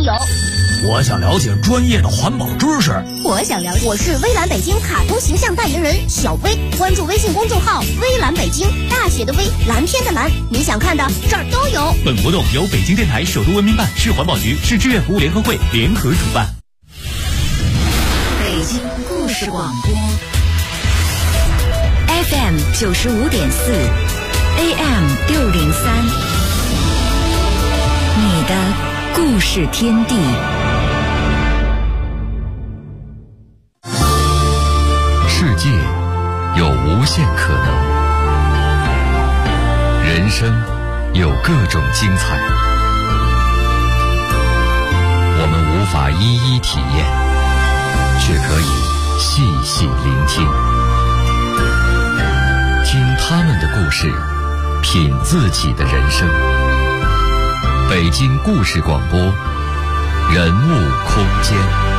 有。 我想了解专业的环保知识。 我想了解。我是微蓝北京卡通形象代言人小薇，关注微信公众号微蓝北京，大写的微，蓝天的蓝，你想看的这儿都有。 本活动由北京电台首都文明办、市环保局、市志愿服务联合会联合主办。 北京故事广播 FM 95.4 AM 603，你的故事天地。 世界有无限可能，人生有各种精彩，我们无法一一体验，却可以细细聆听，听他们的故事，品自己的人生。北京故事广播，人物空间。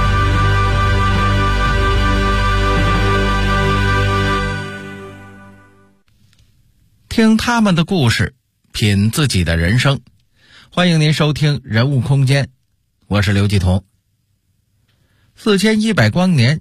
听他们的故事，品自己的人生。欢迎您收听人物空间，我是刘继彤。4100光年，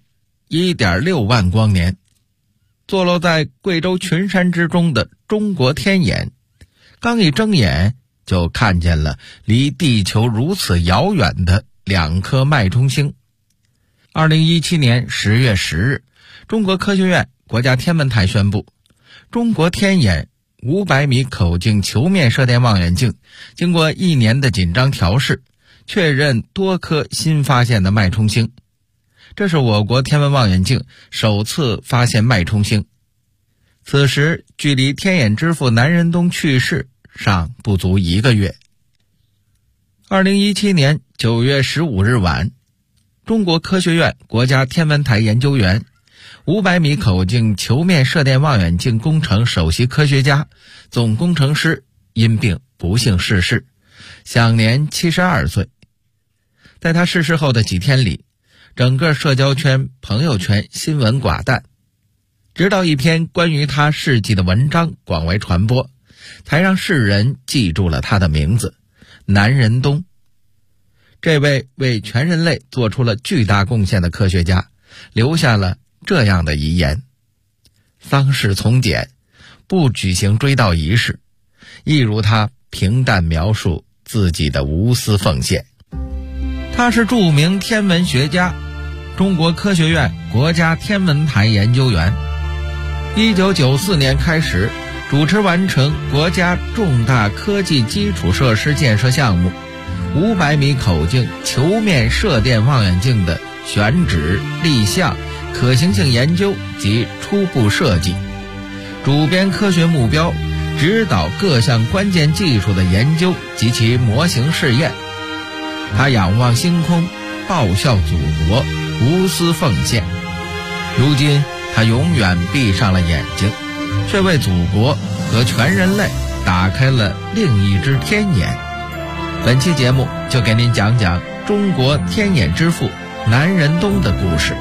1.6万光年，坐落在贵州群山之中的中国天眼，刚一睁眼就看见了离地球如此遥远的2颗脉冲星。2017年10月10日，中国科学院国家天文台宣布，中国天眼500米口径球面射电望远镜经过1年的紧张调试，确认多颗新发现的脉冲星。这是我国天文望远镜首次发现脉冲星。此时距离天眼之父南仁东去世尚不足1个月。2017年9月15日晚，中国科学院国家天文台研究员，500米口径球面射电望远镜工程首席科学家、总工程师因病不幸逝世，享年72岁。在他逝世后的几天里，整个社交圈、朋友圈新闻寡淡，直到一篇关于他事迹的文章广为传播，才让世人记住了他的名字——南仁东。这位为全人类做出了巨大贡献的科学家，留下了这样的遗言：丧事从简，不举行追悼仪式，一如他平淡描述自己的无私奉献。他是著名天文学家，中国科学院国家天文台研究员。1994年开始主持完成国家重大科技基础设施建设项目500米口径球面射电望远镜的选址、立项、可行性研究及初步设计，主编科学目标，指导各项关键技术的研究及其模型试验。他仰望星空，报效祖国，无私奉献。如今他永远闭上了眼睛，却为祖国和全人类打开了另一只天眼。本期节目就给您讲讲中国天眼之父南仁东的故事。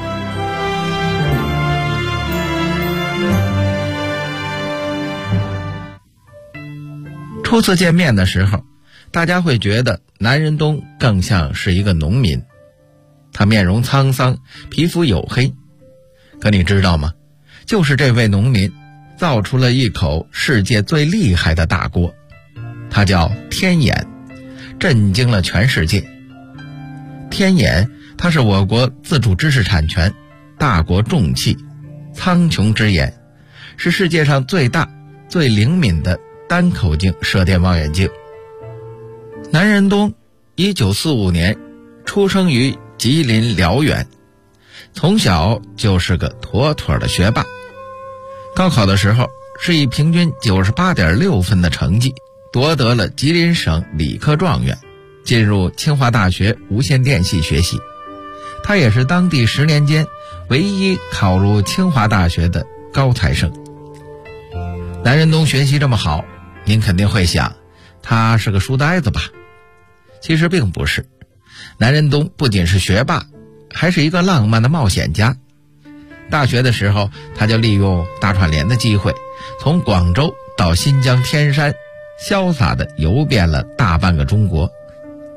初次见面的时候，大家会觉得南仁东更像是一个农民。他面容沧桑，皮肤黝黑。可你知道吗？就是这位农民造出了一口世界最厉害的大锅，他叫天眼，震惊了全世界。天眼，它是我国自主知识产权、大国重器、苍穹之眼，是世界上最大、最灵敏的单口径射电望远镜。南仁东1945年出生于吉林辽源，从小就是个妥妥的学霸。高考的时候是以平均 98.6 分的成绩夺得了吉林省理科状元，进入清华大学无线电系学习。他也是当地10年间唯一考入清华大学的高材生。南仁东学习这么好，您肯定会想，他是个书呆子吧？其实并不是，南仁东不仅是学霸，还是一个浪漫的冒险家。大学的时候，他就利用大串联的机会，从广州到新疆天山，潇洒地游遍了大半个中国。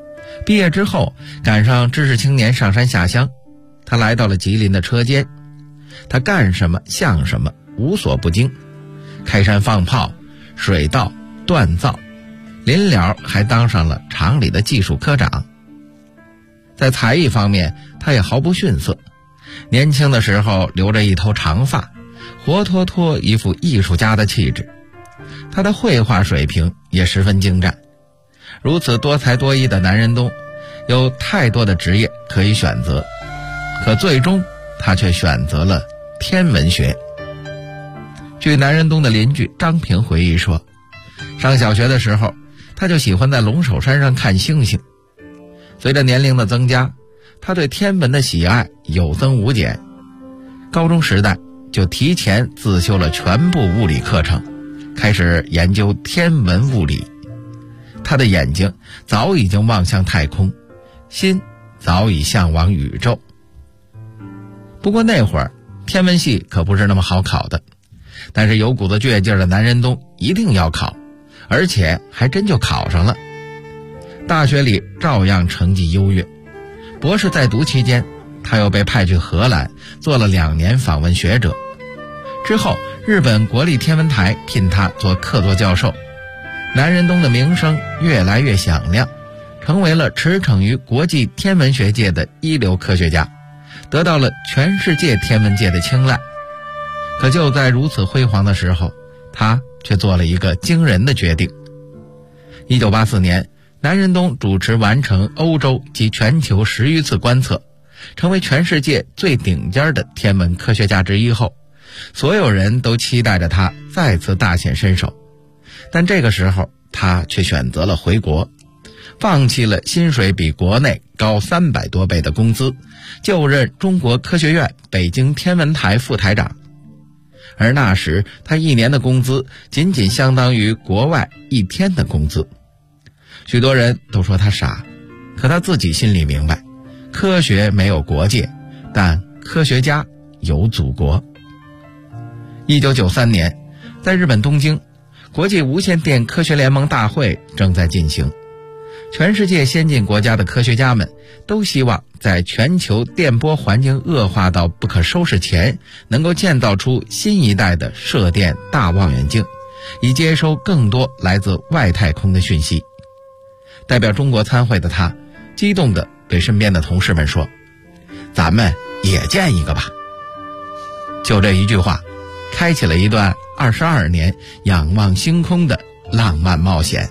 毕业之后，赶上知识青年上山下乡，他来到了吉林的车间。他干什么像什么，无所不精，开山放炮、水稻、锻造，临了还当上了厂里的技术科长。在才艺方面，他也毫不逊色。年轻的时候留着一头长发，活脱脱一副艺术家的气质。他的绘画水平也十分精湛。如此多才多艺的南仁东，有太多的职业可以选择，可最终他却选择了天文学。据南仁东的邻居张平回忆说，上小学的时候，他就喜欢在龙首山上看星星。随着年龄的增加，他对天文的喜爱有增无减。高中时代就提前自修了全部物理课程，开始研究天文物理。他的眼睛早已经望向太空，心早已向往宇宙。不过那会儿天文系可不是那么好考的，但是有股子倔劲的南仁东一定要考，而且还真就考上了。大学里照样成绩优越。博士在读期间，他又被派去荷兰做了2年访问学者。之后日本国立天文台聘他做客座教授。南仁东的名声越来越响亮，成为了驰骋于国际天文学界的一流科学家，得到了全世界天文界的青睐。可就在如此辉煌的时候，他却做了一个惊人的决定。1984年，南仁东主持完成欧洲及全球10余次观测，成为全世界最顶尖的天文科学家之一后，所有人都期待着他再次大显身手。但这个时候他却选择了回国，放弃了薪水比国内高300多倍的工资，就任中国科学院北京天文台副台长。而那时他1年的工资仅仅相当于国外1天的工资。许多人都说他傻，可他自己心里明白，科学没有国界，但科学家有祖国。1993年，在日本东京，国际无线电科学联盟大会正在进行。全世界先进国家的科学家们都希望在全球电波环境恶化到不可收拾前，能够建造出新一代的射电大望远镜，以接收更多来自外太空的讯息。代表中国参会的他，激动地对身边的同事们说：“咱们也建一个吧。”就这一句话，开启了一段22年仰望星空的浪漫冒险。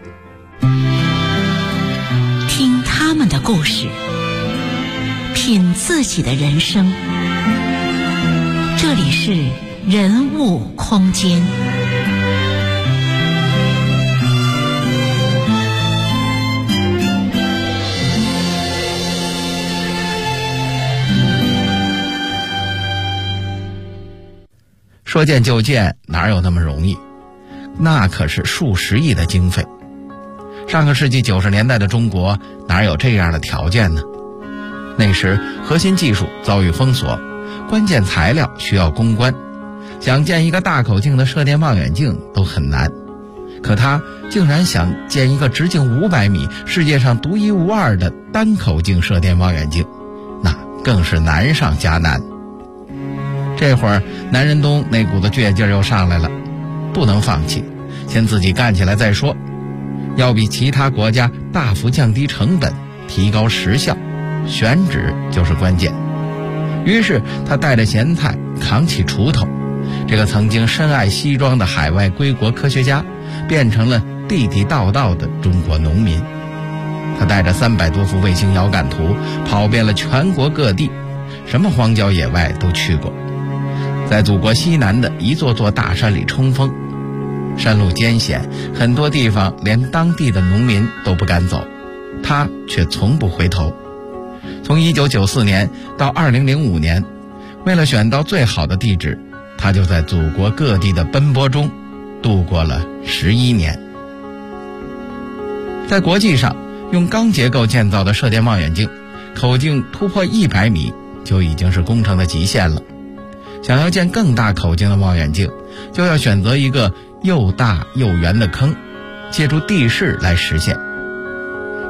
听他们的故事，品自己的人生。这里是人物空间。 说建就建，哪有那么容易？那可是数十亿的经费。上个世纪90年代的中国哪有这样的条件呢？那时核心技术遭遇封锁，关键材料需要攻关，想建一个大口径的射电望远镜都很难。可他竟然想建一个直径500米、世界上独一无二的单口径射电望远镜，那更是难上加难。这会儿南仁东那股子倔劲又上来了，不能放弃，先自己干起来再说，要比其他国家大幅降低成本，提高时效，选址就是关键。于是他带着咸菜，扛起锄头，这个曾经深爱西装的海外归国科学家变成了地地道道的中国农民。他带着300多幅卫星遥感图，跑遍了全国各地，什么荒郊野外都去过，在祖国西南的一座座大山里冲锋。山路艰险，很多地方连当地的农民都不敢走，他却从不回头。从1994年到2005年，为了选到最好的地址，他就在祖国各地的奔波中度过了11年。在国际上，用钢结构建造的射电望远镜，口径突破100米就已经是工程的极限了。想要建更大口径的望远镜，就要选择一个又大又圆的坑，借助地势来实现。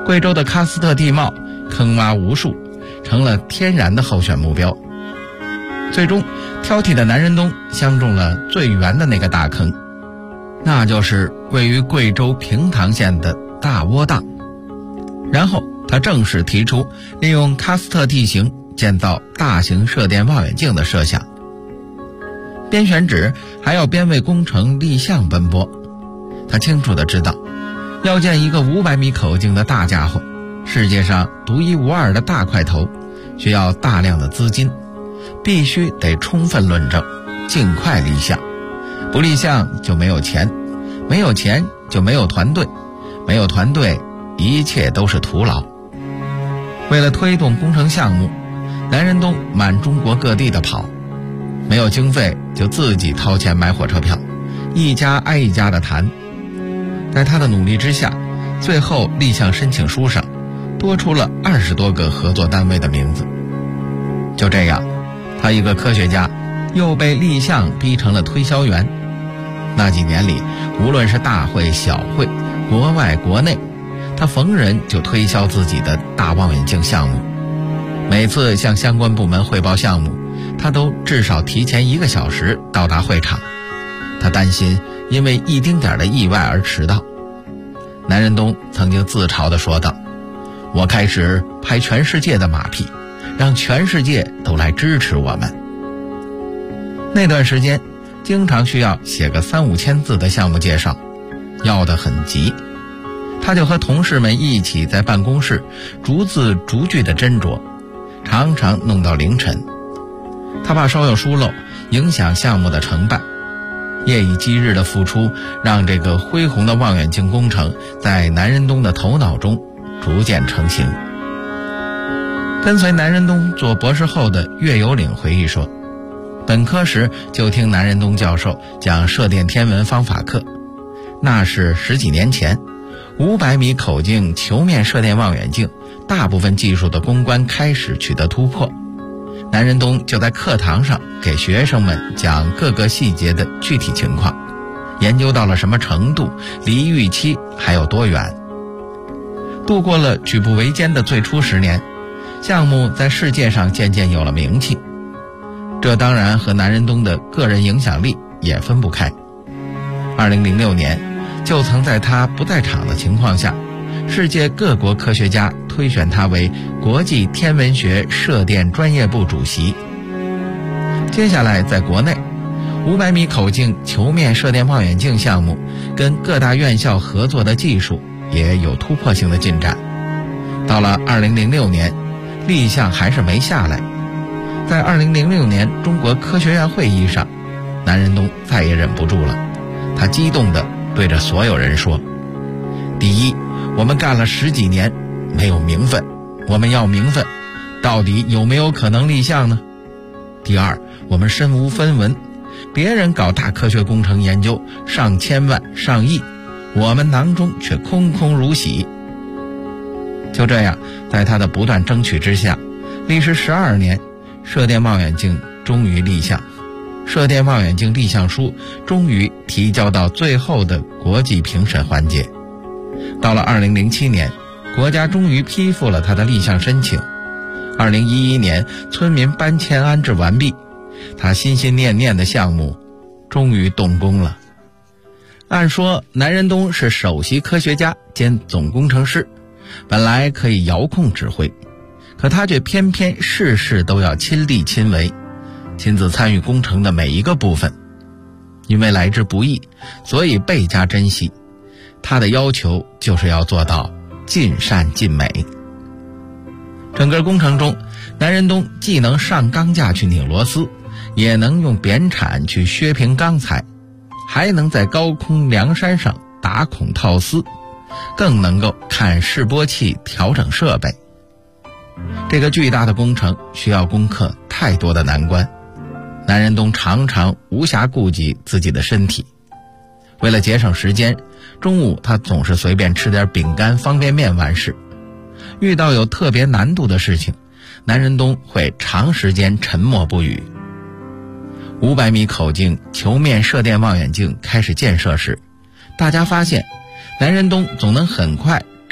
贵州的喀斯特地貌坑洼无数，成了天然的候选目标。最终挑剔的南仁东相中了最圆的那个大坑，那就是位于贵州平塘县的大窝凼。然后他正式提出利用喀斯特地形建造大型射电望远镜的设想。边选址还要边为工程立项奔波。他清楚地知道，要建一个500米口径的大家伙，世界上独一无二的大块头，需要大量的资金，必须得充分论证，尽快立项。不立项就没有钱，没有钱就没有团队，没有团队，一切都是徒劳。为了推动工程项目，南仁东满中国各地的跑，没有经费就自己掏钱买火车票，一家挨一家的谈。在他的努力之下，最后立项申请书上多出了20多个合作单位的名字。就这样，他一个科学家又被立项逼成了推销员。那几年里，无论是大会小会，国外国内，他逢人就推销自己的大望远镜项目。每次向相关部门汇报项目，他都至少提前1个小时到达会场。他担心因为一丁点的意外而迟到。南仁东曾经自嘲地说道：“我开始拍全世界的马屁，让全世界都来支持我们。”那段时间经常需要写个3-5千字的项目介绍，要得很急。他就和同事们一起在办公室逐字逐句地斟酌，常常弄到凌晨。他怕稍有疏漏影响项目的成败，夜以继日的付出让这个恢宏的望远镜工程在南仁东的头脑中逐渐成型。跟随南仁东做博士后的岳有岭回忆说，本科时就听南仁东教授讲射电天文方法课，那是10几年前，500米口径球面射电望远镜大部分技术的攻关开始取得突破。南仁东就在课堂上给学生们讲各个细节的具体情况，研究到了什么程度，离预期还有多远。度过了举步维艰的最初10年，项目在世界上渐渐有了名气。这当然和南仁东的个人影响力也分不开。2006年，就曾在他不在场的情况下，世界各国科学家推选他为国际天文学射电专业部主席。接下来在国内，500米口径球面射电望远镜项目跟各大院校合作的技术也有突破性的进展。到了2006年，立项还是没下来。在2006年中国科学院会议上，南仁东再也忍不住了，他激动地对着所有人说：第一，我们干了10几年没有名分，我们要名分，到底有没有可能立项呢？第二，我们身无分文，别人搞大科学工程研究上千万上亿，我们囊中却空空如洗。就这样，在他的不断争取之下，历时12年，射电望远镜终于立项。射电望远镜立项书终于提交到最后的国际评审环节。到了2007年，国家终于批复了他的立项申请。2011年，村民搬迁安置完毕，他心心念念的项目终于动工了。按说南仁东是首席科学家兼总工程师，本来可以遥控指挥，可他却偏偏事事都要亲力亲为，亲自参与工程的每一个部分。因为来之不易，所以倍加珍惜。他的要求就是要做到尽善尽美。整个工程中，南仁东既能上钢架去拧螺丝，也能用扁铲去削平钢材，还能在高空梁山上打孔套丝，更能够看示波器调整设备。这个巨大的工程需要攻克太多的难关，南仁东常常无暇顾及自己的身体。为了节省时间，中午他总是随便吃点饼干方便面完事。遇到有特别难度的事情，南仁东会长时间沉默不语。500米口径球面射电望远镜开始建设时，大家发现南仁东总能很快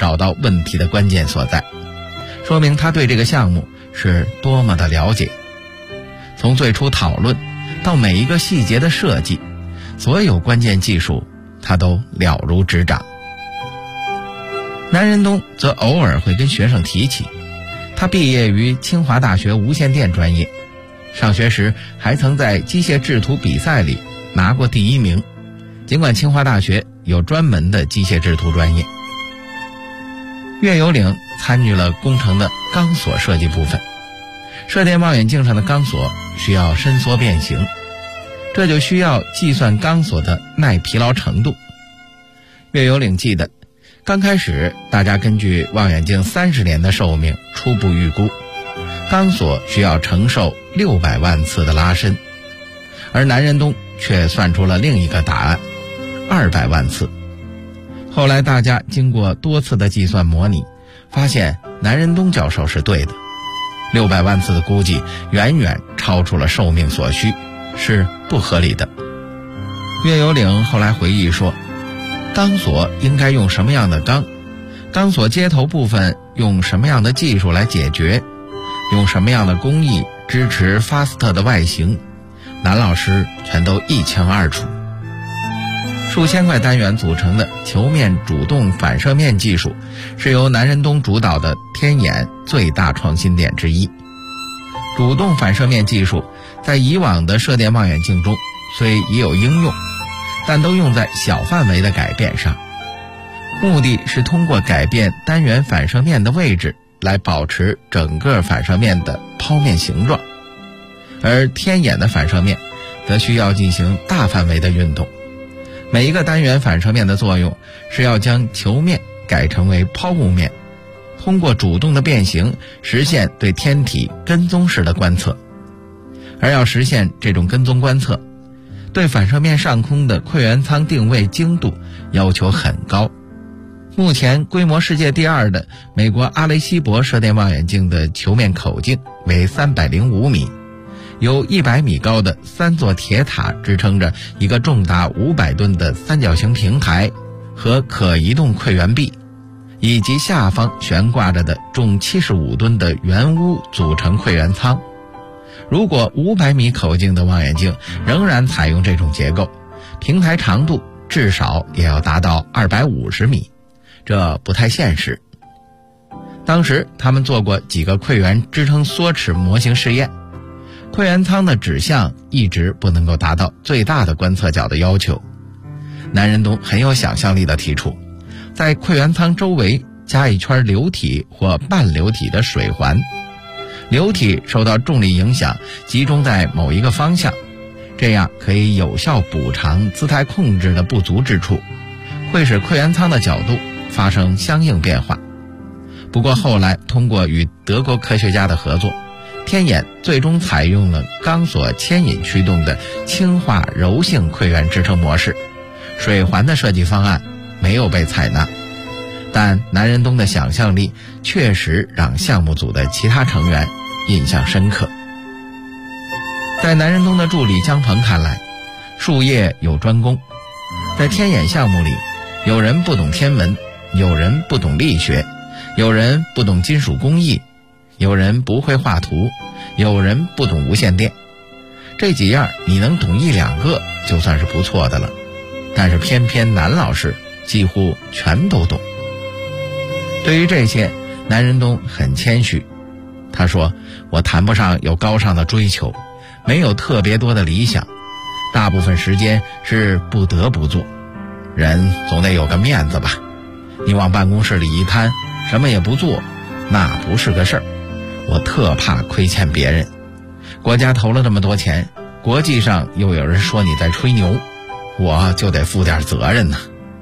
找到问题的关键所在，说明他对这个项目是多么的了解。从最初讨论到每一个细节的设计，所有关键技术他都了如指掌。南仁东则偶尔会跟学生提起，他毕业于清华大学无线电专业，上学时还曾在机械制图比赛里拿过第1名，尽管清华大学有专门的机械制图专业。岳有岭参与了工程的钢索设计部分，射电望远镜上的钢索需要伸缩变形，这就需要计算钢索的耐疲劳程度。岳有岭记得，刚开始大家根据望远镜30年的寿命初步预估，钢索需要承受600万次的拉伸，而南仁东却算出了另一个答案，200万次。后来大家经过多次的计算模拟，发现南仁东教授是对的，600万次的估计远远超出了寿命所需，是不合理的。岳有岭后来回忆说，钢索应该用什么样的钢，钢索接头部分用什么样的技术来解决，用什么样的工艺支持 FAST 的外形，南老师全都一清二楚。数千块单元组成的球面主动反射面技术是由南仁东主导的天眼最大创新点之一。主动反射面技术在以往的射电望远镜中虽已有应用，但都用在小范围的改变上，目的是通过改变单元反射面的位置来保持整个反射面的剖面形状，而天眼的反射面则需要进行大范围的运动。每一个单元反射面的作用是要将球面改成为抛物面，通过主动的变形实现对天体跟踪式的观测。而要实现这种跟踪观测，对反射面上空的馈源舱定位精度要求很高。目前规模世界第2的美国阿雷西博射电望远镜的球面口径为305米，由100米高的3座铁塔支撑着一个重达500吨的三角形平台和可移动馈源臂，以及下方悬挂着的重75吨的圆屋组成馈源舱。如果500米口径的望远镜仍然采用这种结构，平台长度至少也要达到250米，这不太现实。当时他们做过几个馈源支撑缩尺模型试验，馈源舱的指向一直不能够达到最大的观测角的要求。南仁东很有想象力地提出，在馈源舱周围加一圈流体或半流体的水环，流体受到重力影响集中在某一个方向，这样可以有效补偿姿态控制的不足之处，会使馈源舱的角度发生相应变化。不过后来通过与德国科学家的合作，天眼最终采用了钢索牵引驱动的轻化柔性馈源支撑模式，水环的设计方案没有被采纳。但南仁东的想象力确实让项目组的其他成员印象深刻。在南仁东的助理姜鹏看来，术业有专攻，在天眼项目里，有人不懂天文，有人不懂力学，有人不懂金属工艺，有人不会画图，有人不懂无线电。这几样你能懂1-2个就算是不错的了，但是偏偏南老师几乎全都懂。对于这些，南仁东很谦虚，他说，我谈不上有高尚的追求，没有特别多的理想，大部分时间是不得不做，人总得有个面子吧，你往办公室里一摊，什么也不做，那不是个事儿。我特怕亏欠别人，国家投了这么多钱，国际上又有人说你在吹牛，我就得负点责任呢。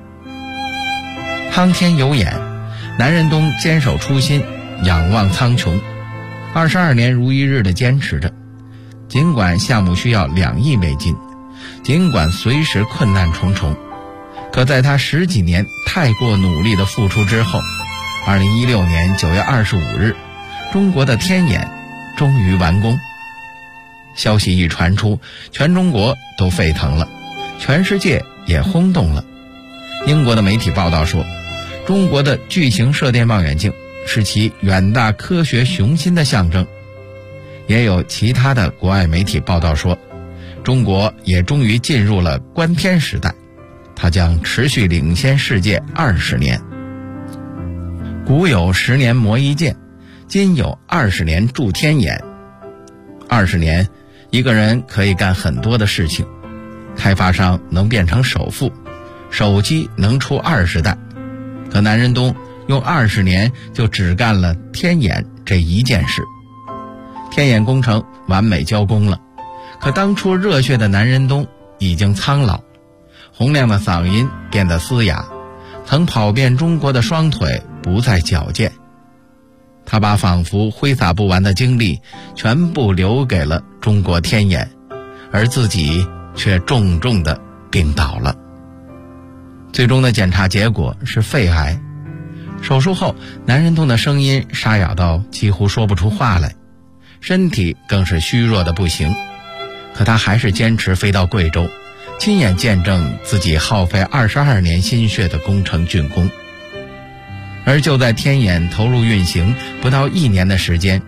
苍天有眼，南仁东坚守初心，仰望苍穹，22年如一日地坚持着。尽管项目需要2亿美金，尽管随时困难重重，可在他10几年太过努力的付出之后，2016年9月25日，中国的天眼终于完工。消息一传出，全中国都沸腾了，全世界也轰动了。英国的媒体报道说， 中国的巨型射电望远镜是其远大科学雄心的象征。也有其他的国外媒体报道说，中国也终于进入了观天时代，它将持续领先世界20年。古有10年磨一剑，今有20年铸天眼。20年，一个人可以干很多的事情，开发商能变成首富，手机能出20代，可南仁东用20年就只干了天眼这一件事。天眼工程完美交工了，可当初热血的南仁东已经苍老，洪亮的嗓音变得嘶哑，曾跑遍中国的双腿不再矫健。他把仿佛挥洒不完的精力全部留给了中国天眼，而自己却重重地病倒了。最终的检查结果是肺癌。手术后，南仁东的声音沙哑到几乎说不出话来，身体更是虚弱的不行。可他还是坚持飞到贵州，亲眼见证自己耗费22年心血的工程竣工。而就在天眼投入运行不到1年的时间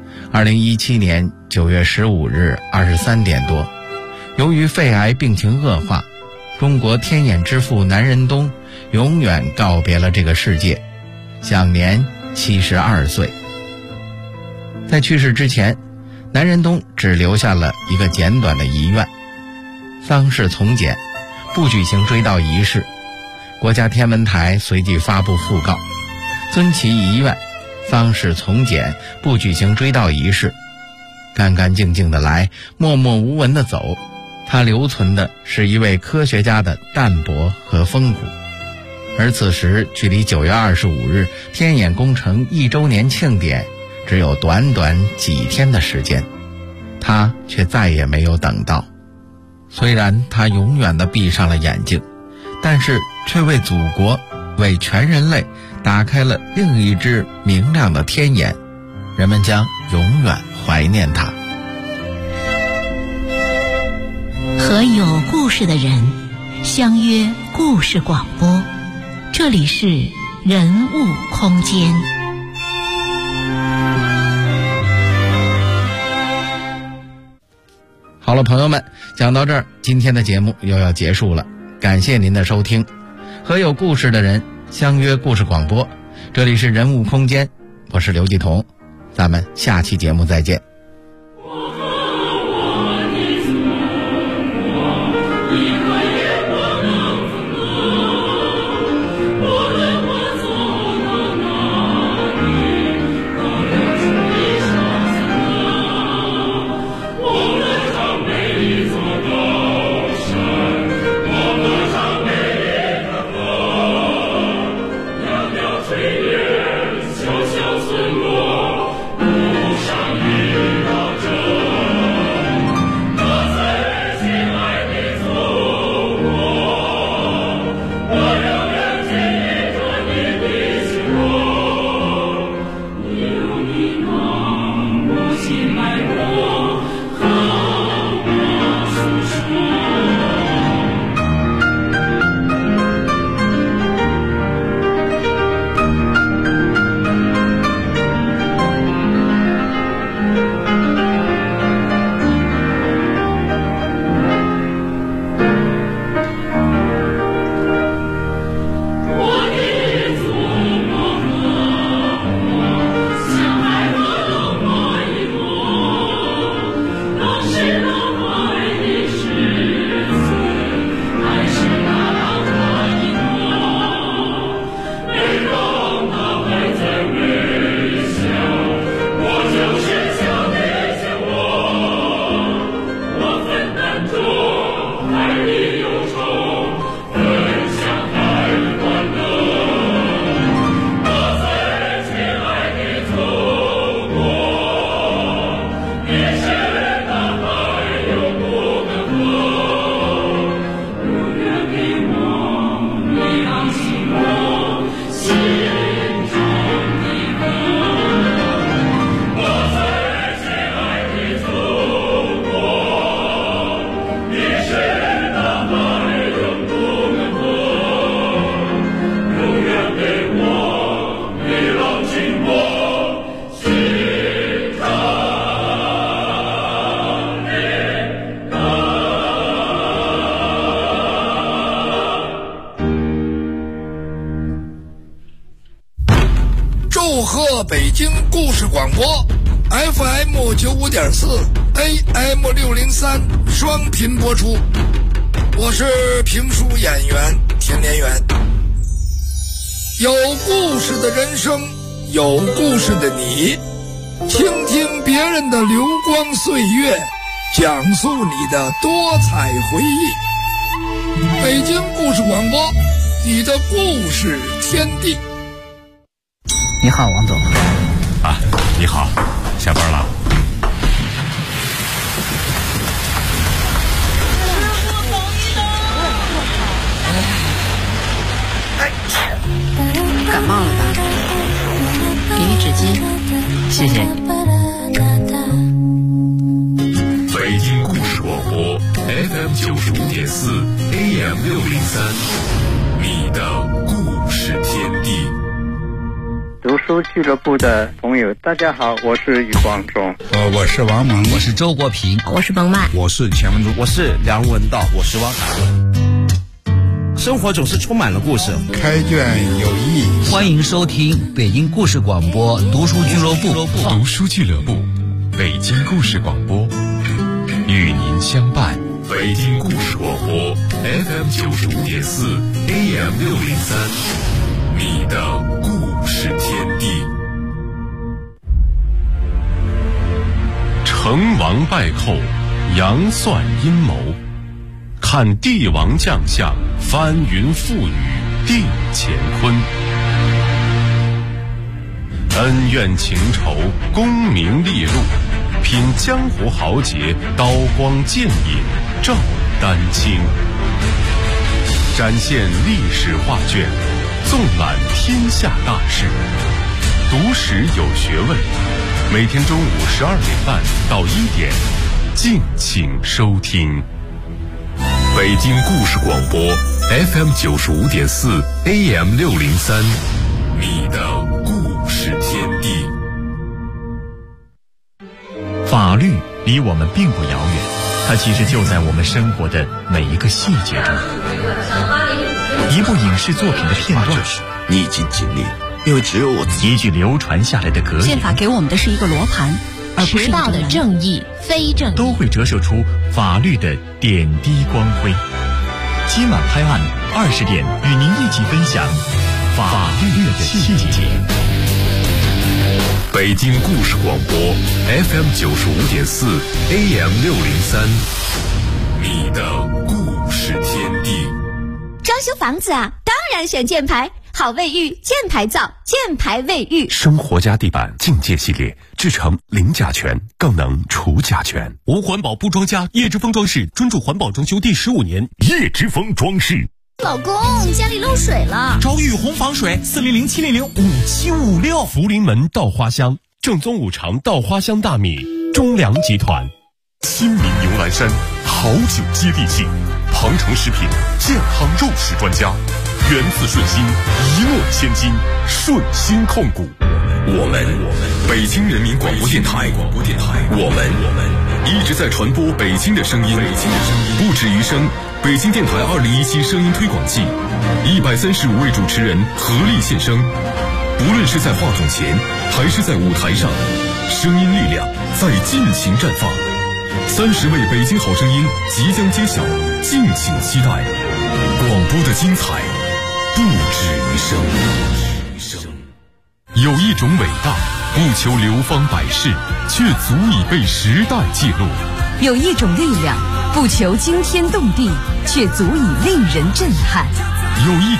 ，2017年9月15日23点多，由于肺癌病情恶化，中国天眼之父南仁东永远告别了这个世界，享年72岁。在去世之前，南仁东只留下了一个简短的遗愿：丧事从简，不举行追悼仪式。国家天文台随即发布讣告，遵其遗愿，丧事从简，不举行追悼仪式，干干净净的来，默默无闻的走。他留存的是一位科学家的淡泊和风骨。而此时距离9月25日天眼工程1周年庆典只有短短几天的时间，他却再也没有等到。虽然他永远地闭上了眼睛，但是却为祖国，为全人类打开了另一只明亮的天眼，人们将永远怀念他。 和有故事的人相约故事广播，这里是人物空间。 好了，朋友们，讲到这儿，今天的节目又要结束了，感谢您的收听。和有故事的人相约故事广播，这里是人物空间，我是刘继彤，咱们下期节目再见。 小小村落，路上一北京故事广播 FM 95.4 AM 603双频播出。我是评书演员田连元。有故事的人生，有故事的你，倾听别人的流光岁月，讲述你的多彩回忆。北京故事广播，你的故事天地。 你好，王总。 啊，你好，下班了。 感冒了吧？给你纸巾， 谢谢。 北京故事广播 FM 95.4 AM 603，你的故事天地。 读书俱乐部的朋友，大家好，我是余光中。 我是王蒙， 我是周国平， 我是彭曼， 我是钱文忠， 我是梁文道，我是汪海文。生活总是充满了故事， 开卷有益。 欢迎收听北京故事广播读书俱乐部。 读书俱乐部，北京故事广播，与您相伴。北京故事广播 FM 95.4 AM 603，你的故事天地。成王败寇，杨算阴谋，看帝王将相，翻云覆雨定乾坤。恩怨情仇，功名利禄，品江湖豪杰，刀光剑影照丹青。展现历史画卷，纵览天下大事，读史有学问。每天中午12点半到1点，敬请收听。北京故事广播 FM 95.4 AM 603，你的故事天地。 法律离我们并不遥远，它其实就在我们生活的每一个细节中。一部影视作品的片段， 逆境经历，因为只有我自己。 一句流传下来的格言， 宪法给我们的是一个罗盘，而不是一道的正义、非正义， 都会折射出法律的点滴光辉。今晚拍案20点，与您一起分享法律的细节。 北京故事广播 FM 95.4 AM 603，你的故事天地。 装修房子啊，当然选箭牌，好卫浴，箭牌造，箭牌卫浴。 生活家地板境界系列，制成零甲醛，更能除甲醛。 无环保不装家，叶之峰装饰专注环保装修第15年， 叶之峰装饰。 老公，家里漏水了， 找雨虹防水，400-700-5756。福临门稻花香，正宗五常稻花香大米，中粮集团。 新民牛栏山，好酒接地气。庞城食品健康肉食专家，源自顺心，一诺千金，顺心控股。我们北京人民广播电台，我们一直在传播北京的声音，不止于声。北京电台2017声音推广季，135位主持人合力献声，不论是在话筒前还是在舞台上，声音力量在尽情绽放。30位北京好声音即将揭晓，敬请期待。广播的精彩不止于声。有一种伟大，不求流芳百世，却足以被时代记录； 有一种力量，不求惊天动地，却足以令人震撼； 有一